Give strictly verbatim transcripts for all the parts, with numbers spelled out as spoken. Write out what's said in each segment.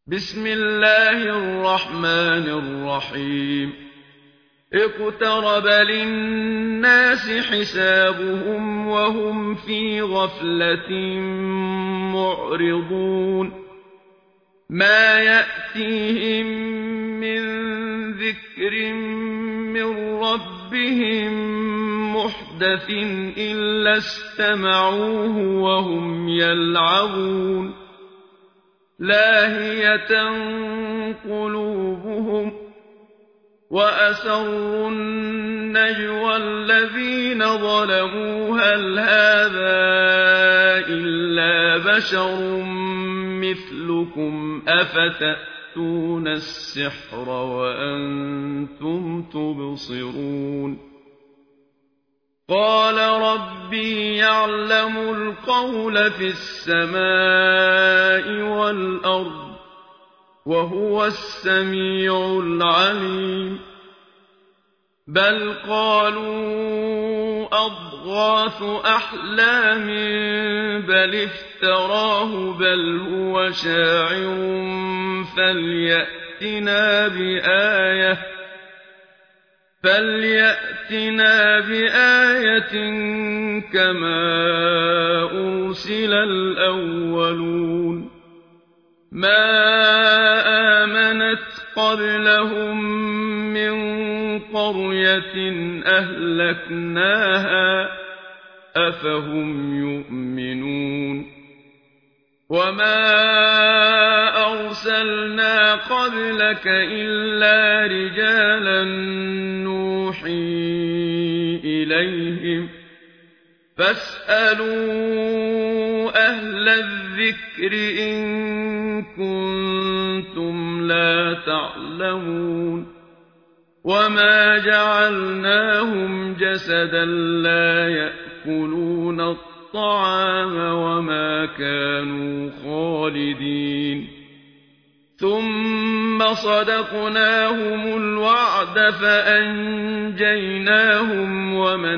بسم الله الرحمن الرحيم اقترب للناس حسابهم وهم في غفلة معرضون ما يأتيهم من ذكر من ربهم محدث إلا استمعوه وهم يلعبون لاهية قلوبهم وأسروا النجوى الذين ظلموا هل هذا إلا بشر مثلكم أفتأتون السحر وأنتم تبصرون قال ربي يعلم القول في السماء والأرض وهو السميع العليم بل قالوا أضغاث أحلام بل افتراه بل هو شاعر فليأتنا بآية فليأتنا بآية كما أرسل الأولون ما آمنت قبلهم من قرية أهلكناها أفهم يؤمنون وما أرسلنا قبلك إلا رجالا نوحي إليهم فاسألوا أهل الذكر إن كنتم لا تعلمون وما جعلناهم جسدا لا يأكلون الطعام وما كانوا خالدين ثم صدقناهم الوعد فأنجيناهم ومن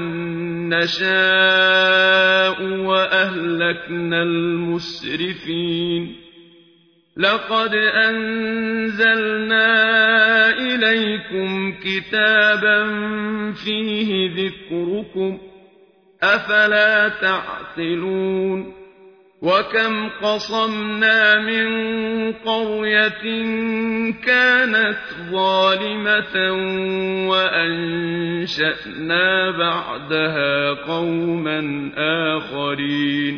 نشاء وأهلكنا المسرفين لقد أنزلنا إليكم كتابا فيه ذكركم أفلا تعقلون وكم قصمنا من قرية كانت ظالمة وأنشأنا بعدها قوما آخرين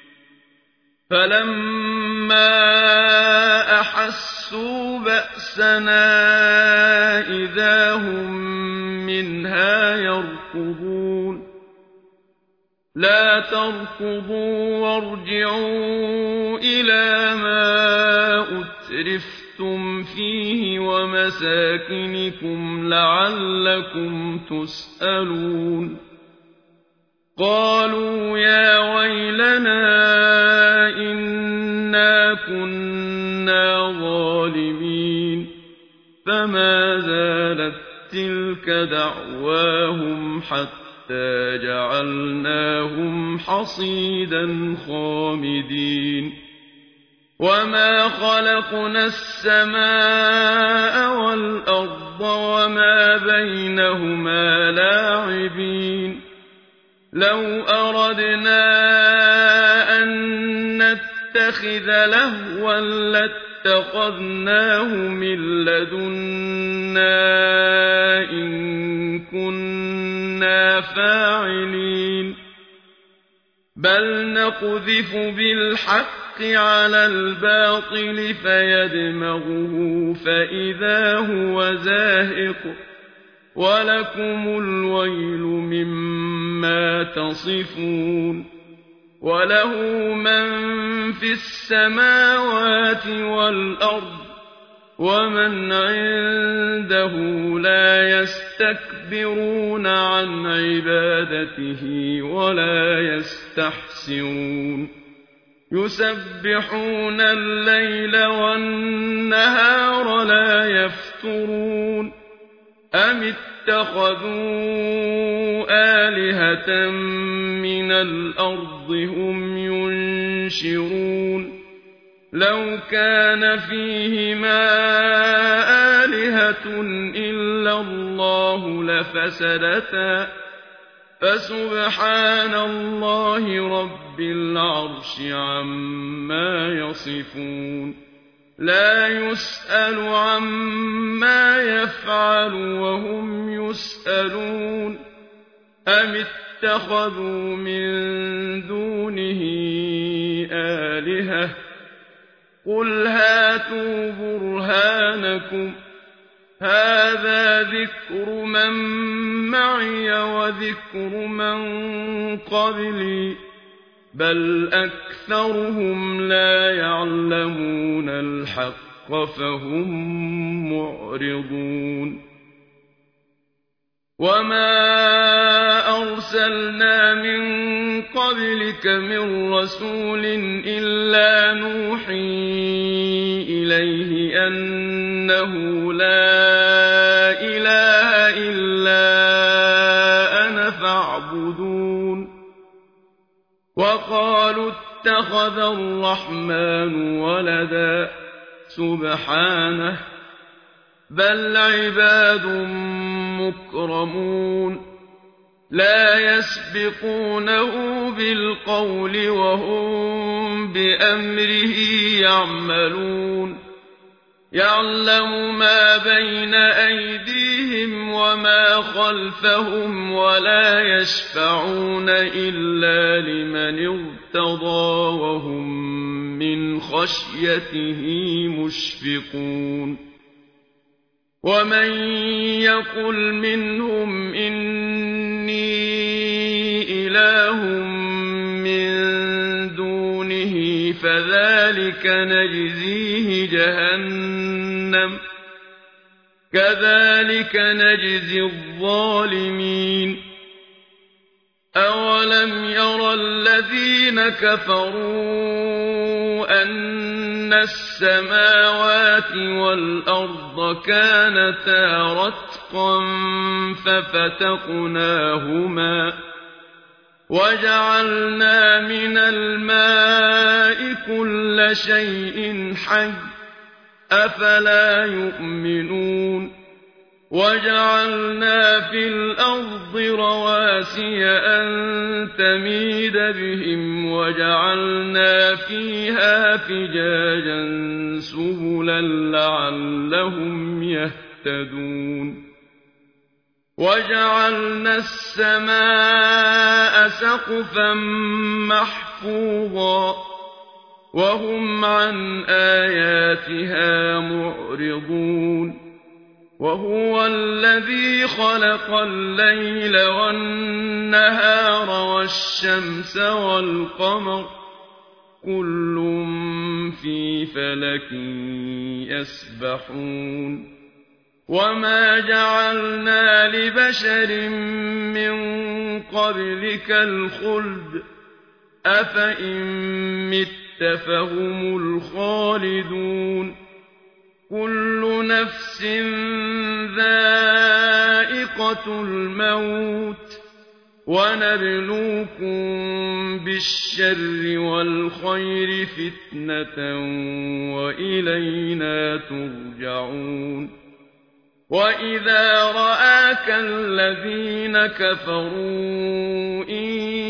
فلما أحسوا بأسنا إذا هم منها يركضون لا تركضوا وارجعوا إلى ما أترفتم فيه ومساكنكم لعلكم تسألون قالوا يا ويلنا إنا كنا ظالمين فما زالت تلك دعواهم حتى حتى جعلناهم حصيدا خامدين وما خلقنا السماء والأرض وما بينهما لاعبين لو أردنا أن نتخذ لهوا لاتخذناه من لدنا إن كنا فاعلين بل نقذف بالحق على الباطل فيدمغه فإذا هو زاهق ولكم الويل مما تصفون وله من في السماوات والأرض ومن عنده لا يستكبرون عن عبادته ولا يستحسرون يسبحون الليل والنهار لا يفترون أم اتخذوا آلهة من الأرض هم ينشرون لو كان فيهما آلهة إلا الله لفسدتا فسبحان الله رب العرش عما يصفون لا يسأل عما يفعل وهم يسألون أم اتخذوا من دونه آلهة قل هاتوا برهانكم هذا ذكر من معي وذكر من قبلي بل أكثرهم لا يعلمون الحق فهم معرضون وما أرسلنا من قبلك من رسول إلا نوحي إليه أنه لا إله إلا أنا فاعبدون وقالوا اتخذ الرحمن ولدا سبحانه بل عباد مكرمون لا يسبقونه بالقول وهم بأمره يعملون يعلم ما بين أيديهم وما خلفهم ولا يشفعون إلا لمن ارتضى وهم من خشيته مشفقون ومن يقل منهم إني إله من دونه فذلك نجزيه جهنم كذلك نجزي الظالمين أولم يرى الذين كفروا أن السماوات والأرض كانتا رتقا ففتقناهما وجعلنا من الماء كل شيء حي أفلا يؤمنون وجعلنا في الأرض رواسي أن تميد بهم وجعلنا فيها فجاجا سبلا لعلهم يهتدون وجعلنا السماء سقفا محفوظا وهم عن آياتها معرضون وهو الذي خلق الليل والنهار والشمس والقمر كل في فلك يسبحون وما جعلنا لبشر من قبلك الخلد أفإن مت فهم الخالدون كل نفس ذائقة الموت ونبلوكم بالشر والخير فتنة وإلينا ترجعون وإذا رآك الذين كفروا إن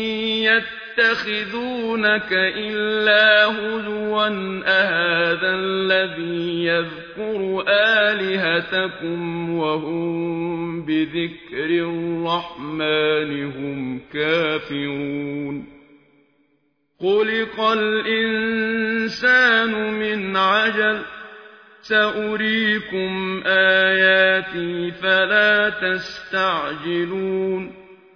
يتخذونك إلا هزوا أهذا الذي يذكر آلهتكم وهم بذكر الرحمن هم كافرون خلق الإنسان من عجل سأريكم آياتي فلا تستعجلون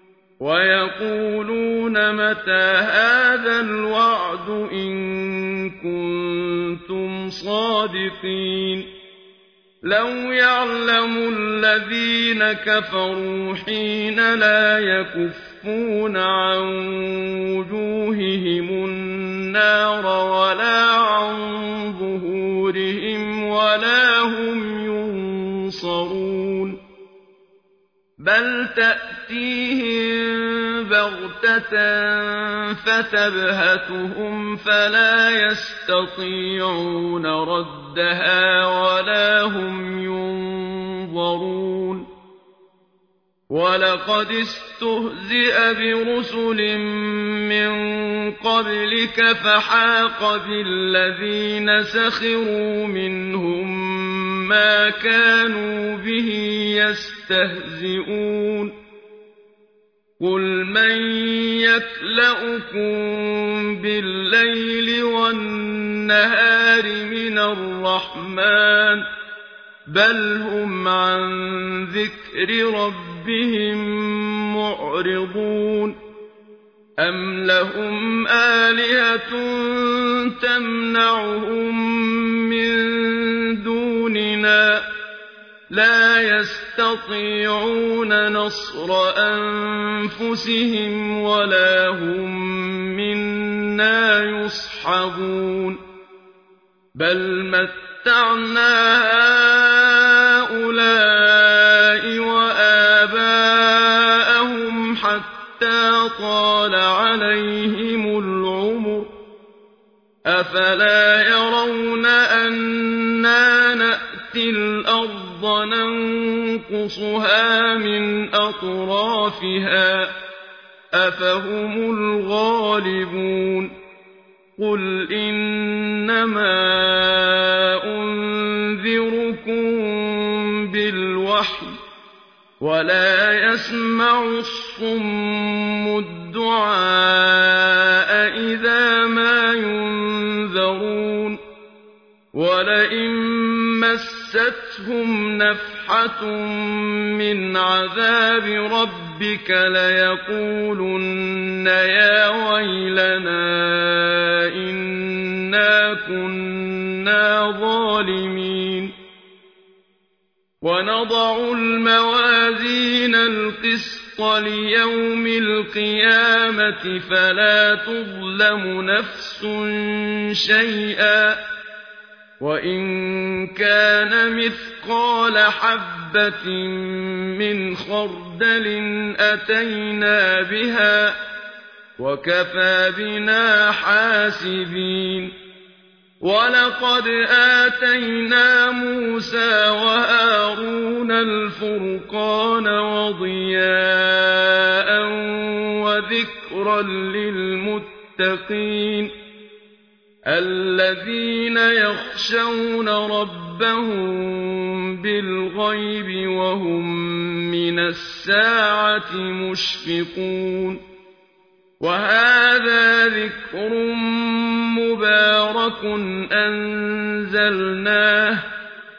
ويقولون متى هذا الوعد إن كنتم صادقين لو يعلم الذين كفروا حين لا يكفون عن وجوههم النار ولا عن ظهورهم ولا هم ينصرون بل تأتيهم بَغْتَةً فَتَبْهَتُهُمْ فَلَا يَسْتَطِيعُونَ رَدَّهَا وَلَا هُمْ يُنظَرُونَ وَلَقَدِ اسْتُهْزِئَ بِرُسُلٍ مِّن قَبْلِكَ فَحَاقَ بِالَّذِينَ سَخِرُوا مِنْهُم مَّا كَانُوا بِهِ يَسْتَهْزِئُونَ قُلْ مَن يَكْلَؤُكُم بِاللَّيْلِ وَالنَّهَارِ مِنَ الرَّحْمَٰنِ بَلْ هُمْ عَن ذِكْرِ رَبِّهِم مُّعْرِضُونَ أَمْ لَهُمْ آلِهَةٌ تَمْنَعُهُم مِّن دُونِنَا لَا يَسْتَطِيعُونَ نَصْرَ أَنفُسِهِمْ وَلَا هُم مِّنَّا يُصْحَبُونَ بَلْ مَتَّعْنَا هَٰؤُلَاءِ وَآبَاءَهُمْ حَتَّىٰ طَالَ عَلَيْهِمُ الْعُمُرُ أَفَلَا يَرَوْنَ أَنَّا نَأْتِي الْأَرْضَ نَنقُصُهَا مِنْ أَطْرَافِهَا ۚ أَفَهُمُ الْغَالِبُونَ قُلْ إِنَّمَا أُنذِرُكُم بِالْوَحْيِ ۚ وَلَا يَسْمَعُ الصُّمُّ الدُّعَاءَ إِذَا مَا يُنذَرُونَ وَلَئِن مَّسَّتْهُمْ نَفْحَةٌ مِّنْ عَذَابِ رَبِّكَ لَيَقُولُنَّ يَا وَيْلَنَا إِنَّا كُنَّا ظَالِمِينَ وَنَضَعُ الْمَوَازِينَ الْقِسْطَ لِيَوْمِ الْقِيَامَةِ فَلَا تُظْلَمُ نَفْسٌ شَيْئًا ۖ وَإِن كَانَ مِثْقَالَ حَبَّةٍ مِّنْ خَرْدَلٍ أَتَيْنَا بِهَا ۗ وَكَفَىٰ بِنَا حَاسِبِينَ وَلَقَدْ آتَيْنَا مُوسَىٰ وَهَارُونَ الْفُرْقَانَ وَضِيَاءً وَذِكْرًا لِّلْمُتَّقِينَ الَّذِينَ يَخْشَوْنَ رَبَّهُم بِالْغَيْبِ وَهُم مِّنَ السَّاعَةِ مُشْفِقُونَ وَهَٰذَا ذِكْرٌ مُّبَارَكٌ أَنزَلْنَاهُ ۚ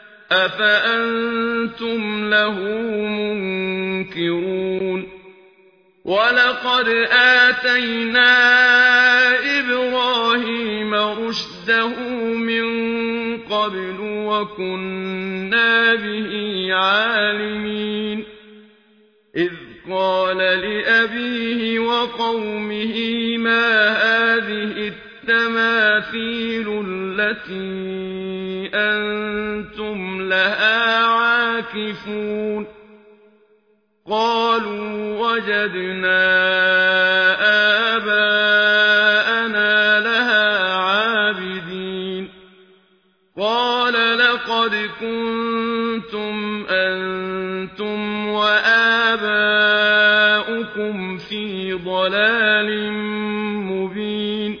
أَفَأَنتُمْ لَهُ مُنكِرُونَ وَلَقَدْ آتَيْنَا إِبْرَاهِيمَ رُشْدَهُ مِن قَبْلُ وَكُنَّا بِهِ عَالِمِينَ إِذْ قَالَ لِأَبِيهِ وَقَوْمِهِ مَا هَٰذِهِ التَّمَاثِيلُ الَّتِي أَنتُمْ لَهَا عَاكِفُونَ قَالُوا وَجَدْنَا آبَاءَنَا لَهَا عَابِدِينَ قَالَ لَقَدْ كُنتُمْ أَنتُمْ وَآبَاؤُكُمْ فِي ضَلَالٍ مُّبِينٍ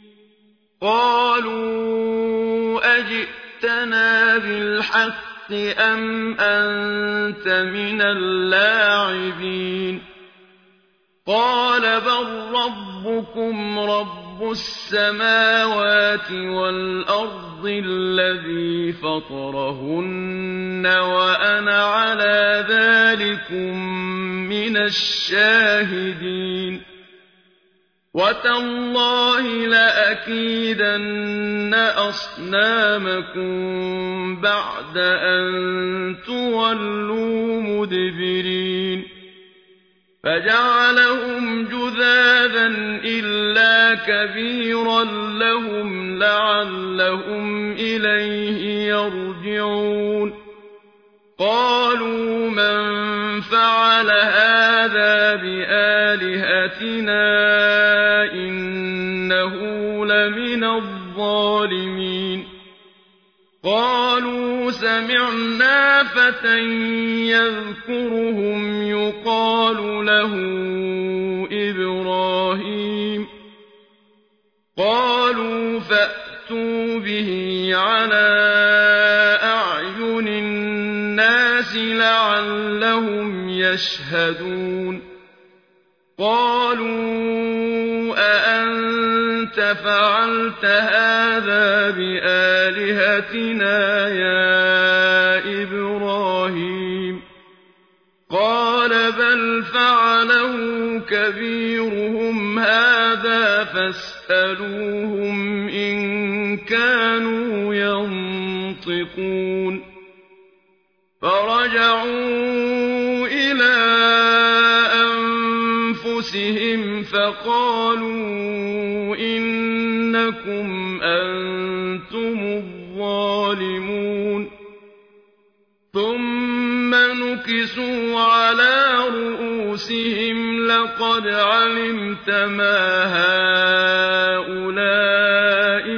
قَالُوا أَجِئْتَنَا بِالْحَقِّ أَمْ أَنتَ مِنَ اللاعبين قَالَ بَل رَّبُّكُمْ رَبُّ السَّمَاوَاتِ وَالْأَرْضِ الَّذِي فَطَرَهُنَّ وَأَنَا عَلَىٰ ذَٰلِكُم مِّنَ الشَّاهِدِينَ وَتَاللَّهِ لَأَكِيدَنَّ أَصْنَامَكُم بَعْدَ أَن تُوَلُّوا مُدْبِرِينَ فَجَعَلَهُمْ جُذَاذًا إِلَّا كَبِيرًا لَّهُمْ لَعَلَّهُمْ إِلَيْهِ يَرْجِعُونَ قالوا من فعل هذا بآلهتنا إنه لمن الظالمين قالوا سمعنا فتى يذكرهم يقال له إبراهيم قالوا فأتوا به على أعين الناس لعلهم يشهدون قالوا أأنت فعلت هذا بآلهتنا يا إبراهيم قال بل فعله كبيرهم هذا فاسألوهم إن كانوا ينطقون فرجعوا إلى أنفسهم فقالوا إنكم أنتم الظالمون ثم نكسوا على رؤوسهم لقد علمت ما هؤلاء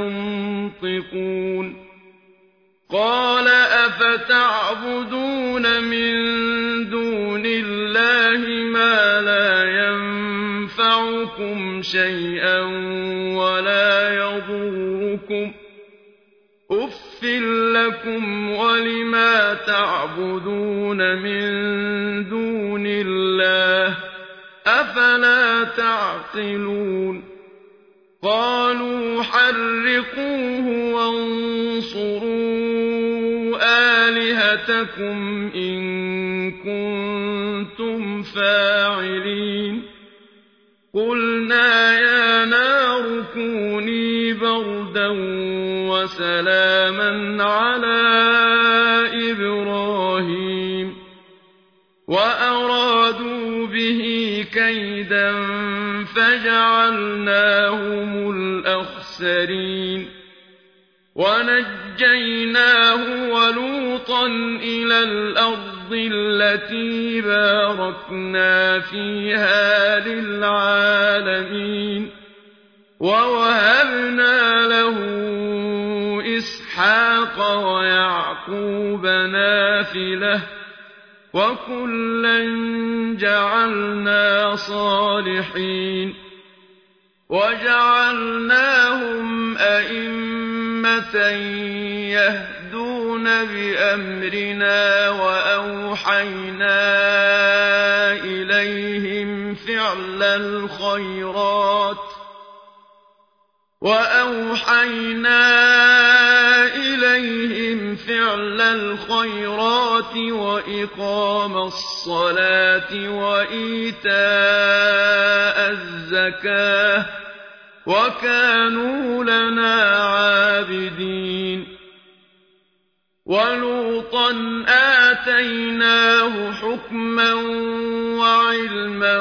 ينطقون قال أفتعبدون من دون الله ما لا ينفعكم شيئا ولا يضركم أف لكم ولما تعبدون من دون الله أفلا تعقلون قالوا حرقوه وانصروا آلهتكم إن كنتم فاعلين قلنا يا نار كوني بردا وسلاما على إبراهيم وأرادوا به كيدا فجعلناهم الأخسرين ونجيناه ولوطا إلى الأرض التي باركنا فيها للعالمين ووهبنا له إسحاق ويعقوب نافلة وكلا جعلنا صالحين وجعلناهم أئمة يهدون بأمرنا وأوحينا إليهم فعل الخيرات وأوحينا إليهم فعل الخيرات وإقام الصلاة وإيتاء الزكاة وكانوا لنا عابدين ولوطا آتيناه حكما وعلما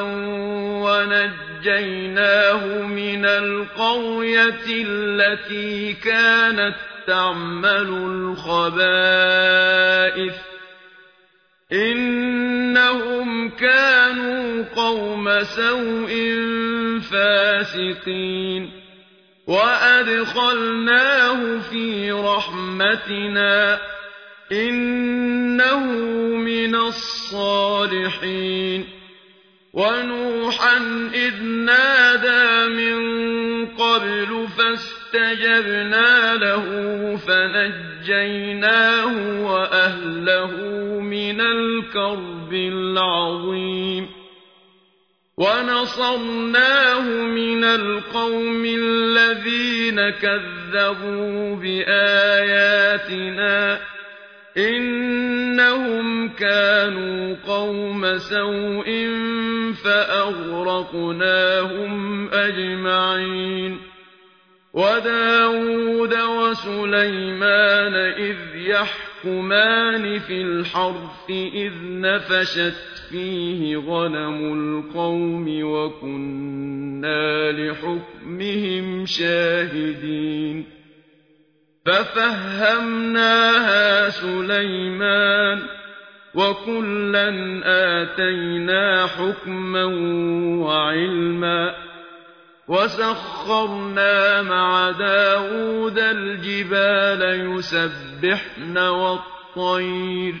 ونجيناه من القرية التي كانت تعمل الخبائث إنهم كانوا قوم سوء فاسقين وأدخلناه في رحمتنا إنه من الصالحين ونوحا إذ نادى من قبل فاستجبنا له فنجيناه وأهله من الكرب العظيم ونصرناه من القوم الذين كذبوا بآياتنا إنهم كانوا قوم سوء فأغرقناهم أجمعين وداود وسليمان إذ يحكمان في الحرث إذ نفشت فيه غنم القوم وكنا لحكمهم شاهدين ففهمناها سليمان وَكُلًّا آتَيْنَا حُكْمًا وَعِلْمًا ۚ وَسَخَّرْنَا مَعَ دَاوُودَ الْجِبَالَ يُسَبِّحْنَ وَالطَّيْرَ ۚ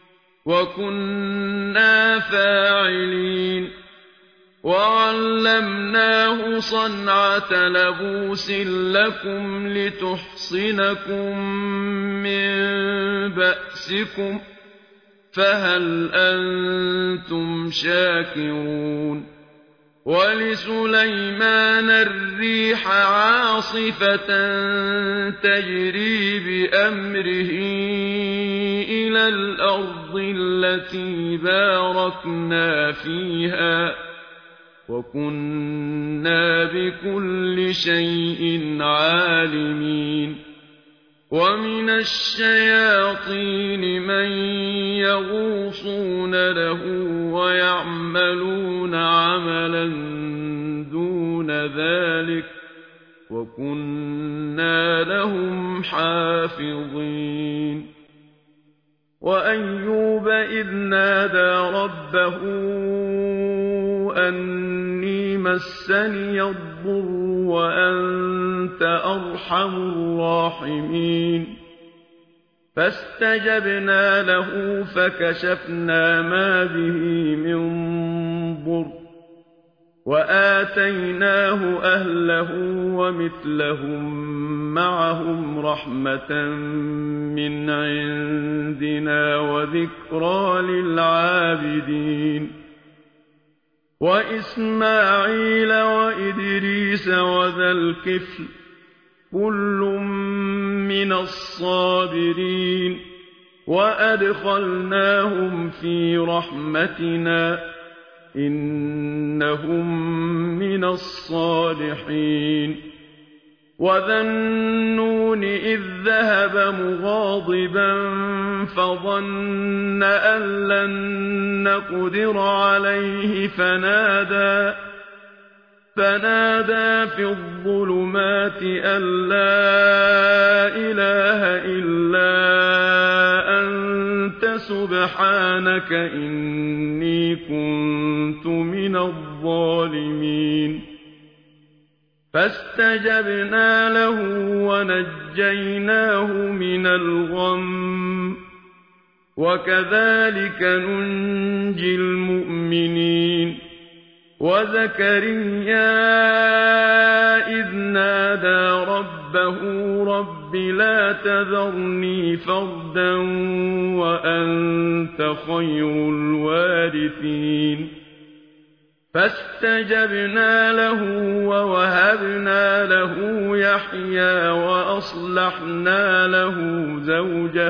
وَكُنَّا فَاعِلِينَ وَعَلَّمْنَاهُ صَنْعَةَ لَبُوسٍ لَّكُمْ لِتُحْصِنَكُم مِّن بَأْسِكُمْ ۖ فَهَلْ أَنتُمْ شَاكِرُونَ وَلِسُلَيْمَانَ الرِّيحَ عَاصِفَةً تَجْرِي بِأَمْرِهِ إِلَى الْأَرْضِ الَّتِي بَارَكْنَا فِيهَا ۚ وَكُنَّا بِكُلِّ شَيْءٍ عَالِمِينَ وَمِنَ الشَّيَاطِينِ مَن يَغُوصُونَ لَهُ وَيَعْمَلُونَ عَمَلًا دُونَ ذَٰلِكَ ۖ وَكُنَّا لَهُمْ حَافِظِينَ وَأَيُّوبَ إِذْ نَادَىٰ رَبَّهُ أَنِّي مَسَّنِيَ الضُّرُّ وَأَنتَ أَرْحَمُ الرَّاحِمِينَ فَاسْتَجَبْنَا لَهُ فَكَشَفْنَا مَا بِهِ مِن ضُرٍّ وَآتَيْنَاهُ أَهْلَهُ وَمِثْلَهُم مَّعَهُمْ رَحْمَةً مِّنْ عِندِنَا وَذِكْرَىٰ لِلْعَابِدِينَ وَإِسْمَاعِيلَ وَإِدْرِيسَ وَذَا الْكِفْلِ ۖ كُلٌّ مِّنَ الصَّابِرِينَ وَأَدْخَلْنَاهُمْ فِي رَحْمَتِنَا ۖ إِنَّهُم مِّنَ الصَّالِحِينَ وَذَا النُّونِ إِذ ذَّهَبَ مُغَاضِبًا فَظَنَّ أَن لَّن نَّقْدِرَ عَلَيْهِ فَنَادَىٰ فَنَادَىٰ فِي الظُّلُمَاتِ أَن لَّا إِلَٰهَ إِلَّا أَنتَ سُبْحَانَكَ إِنِّي كُنتُ مِنَ الظَّالِمِينَ فَاسْتَجَبْنَا لَهُ وَنَجَّيْنَاهُ مِنَ الْغَمِّ ۚ وَكَذَٰلِكَ نُنجِي الْمُؤْمِنِينَ وَزَكَرِيَّا إِذْ نَادَىٰ رَبَّهُ رَبِّ لَا تَذَرْنِي فَرْدًا وَأَنتَ خَيْرُ الْوَارِثِينَ فَاسْتَجَبْنَا لَهُ وَوَهَبْنَا لَهُ يَحْيَىٰ وَأَصْلَحْنَا لَهُ زَوْجَهُ ۚ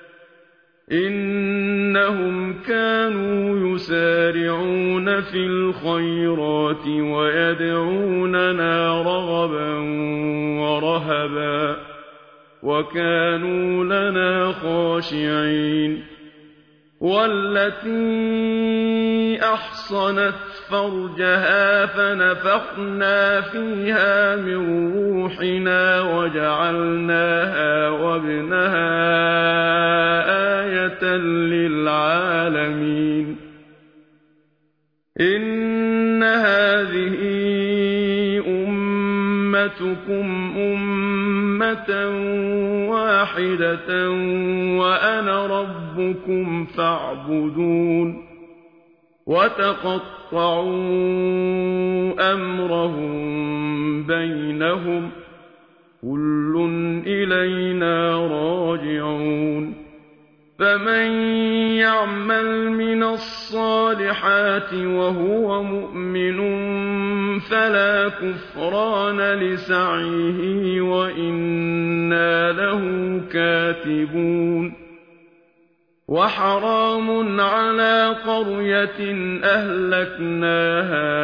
إِنَّهُمْ كَانُوا يُسَارِعُونَ فِي الْخَيْرَاتِ وَيَدْعُونَنَا رَغَبًا وَرَهَبًا ۖ وَكَانُوا لَنَا خَاشِعِينَ وَالَّتِي أَحْصَنَتْ فَرْجَهَا فَنَفَخْنَا فِيهَا مِن رُّوحِنَا وَجَعَلْنَاهَا وَابْنَهَا آيَةً لِّلْعَالَمِينَ إِنَّ هَٰذِهِ أُمَّتُكُمْ أُمَّةً وَاحِدَةً وَأَنَا رَبُّكُمْ فَاعْبُدُونِ وَتَقَطَّعُوا أَمْرَهُم بَيْنَهُمْ ۖ كُلٌّ إِلَيْنَا رَاجِعُونَ فَمَن يَعْمَلْ مِنَ الصَّالِحَاتِ وَهُوَ مُؤْمِنٌ فَلَا كُفْرَانَ لِسَعْيِهِ وَإِنَّا لَهُ كَاتِبُونَ وَحَرَامٌ عَلَىٰ قَرْيَةٍ أَهْلَكْنَاهَا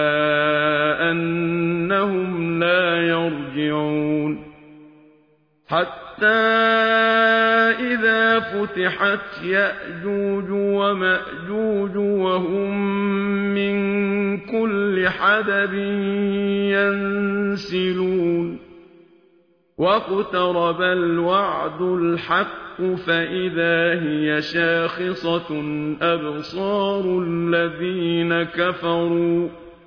أَنَّهُمْ لَا يَرْجِعُونَ حَتَّىٰ إِذَا فُتِحَتْ يَأْجُوجُ وَمَأْجُوجُ وَهُم مِّن كُلِّ حَدَبٍ يَنسِلُونَ واقترب الوعد الحق فإذا هي شاخصة أبصار الذين كفروا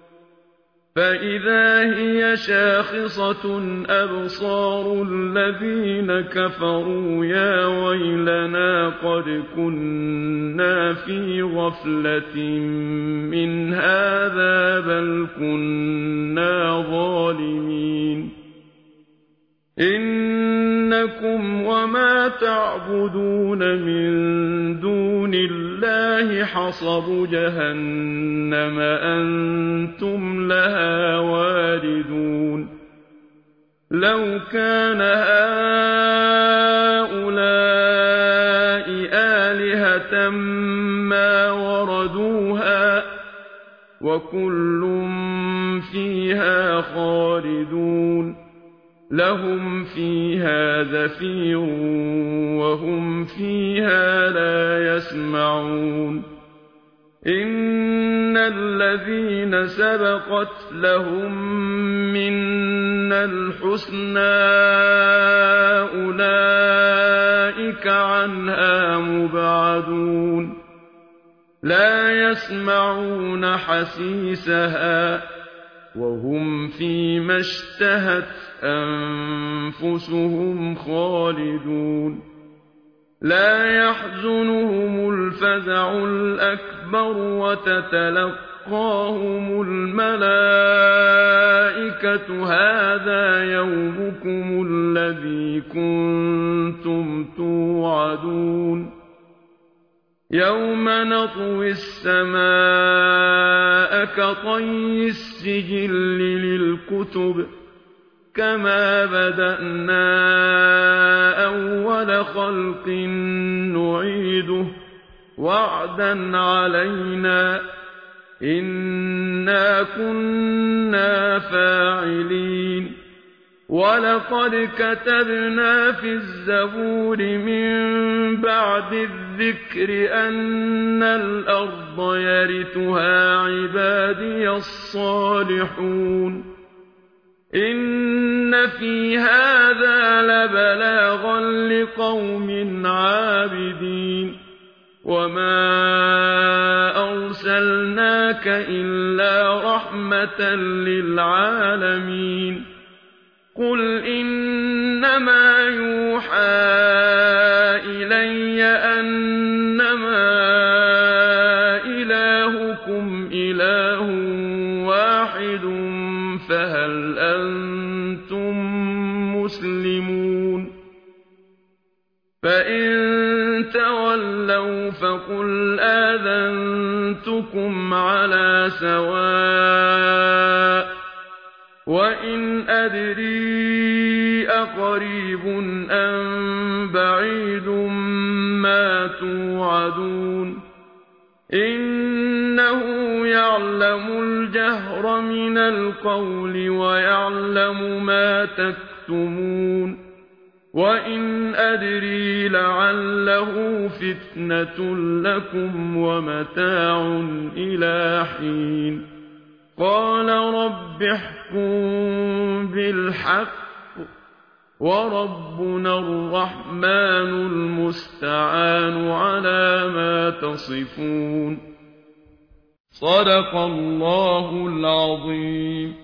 فإذا هي شاخصة أبصار الذين كفروا يا ويلنا قد كنا في غفلة من هذا بل كنا ظالمين إنكم وما تعبدون من دون الله حصب جهنم أنتم لها واردون لو كان هؤلاء آلهة ما وردوها وكل فيها خالدون لهم فيها زفير وهم فيها لا يسمعون إن الذين سبقت لهم منا الحسنى أولئك عنها مبعدون لا يسمعون حسيسها وهم فيما اشتهت أنفسهم خالدون لا يحزنهم الفزع الأكبر وتتلقاهم الملائكة هذا يومكم الذي كنتم توعدون يوم نطوي السماء كطي السجل للكتب كما بدأنا أول خلق نعيده وعدا علينا إنا كنا فاعلين ولقد كتبنا في الزبور من بعد الذكر أن الأرض يرثها عبادي الصالحون إن في هذا لبلاغا لقوم عابدين وما أرسلناك إلا رحمة للعالمين قل إنما يوحى إلي أنما إلهكم إله واحد فهل أنتم مسلمون فإن تولوا فقل آذنتكم على سواء وإن أدري أقريب أم بعيد ما توعدون إنه يعلم الجهر من القول ويعلم ما تكتمون وإن أدري لعله فتنة لكم ومتاع إلى حين قال رب احكم بالحق وربنا الرحمن المستعان على ما تصفون صدق الله العظيم.